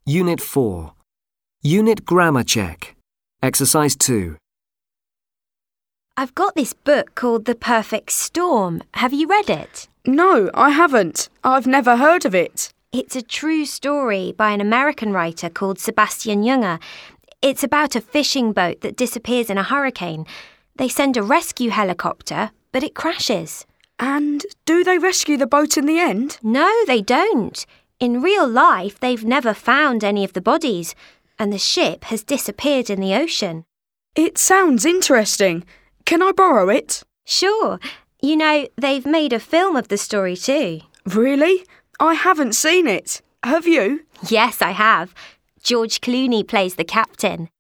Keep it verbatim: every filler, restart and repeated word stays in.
Unit four. Unit Grammar Check. Exercise two. I've got this book called The Perfect Storm. Have you read it? No, I haven't. I've never heard of it. It's a true story by an American writer called Sebastian Junger. It's about a fishing boat that disappears in a hurricane. They send a rescue helicopter, but it crashes. And do they rescue the boat in the end? No, they don't. In real life, they've never found any of the bodies, and the ship has disappeared in the ocean. It sounds interesting. Can I borrow it? Sure. You know, they've made a film of the story too. Really? I haven't seen it. Have you? Yes, I have. George Clooney plays the captain.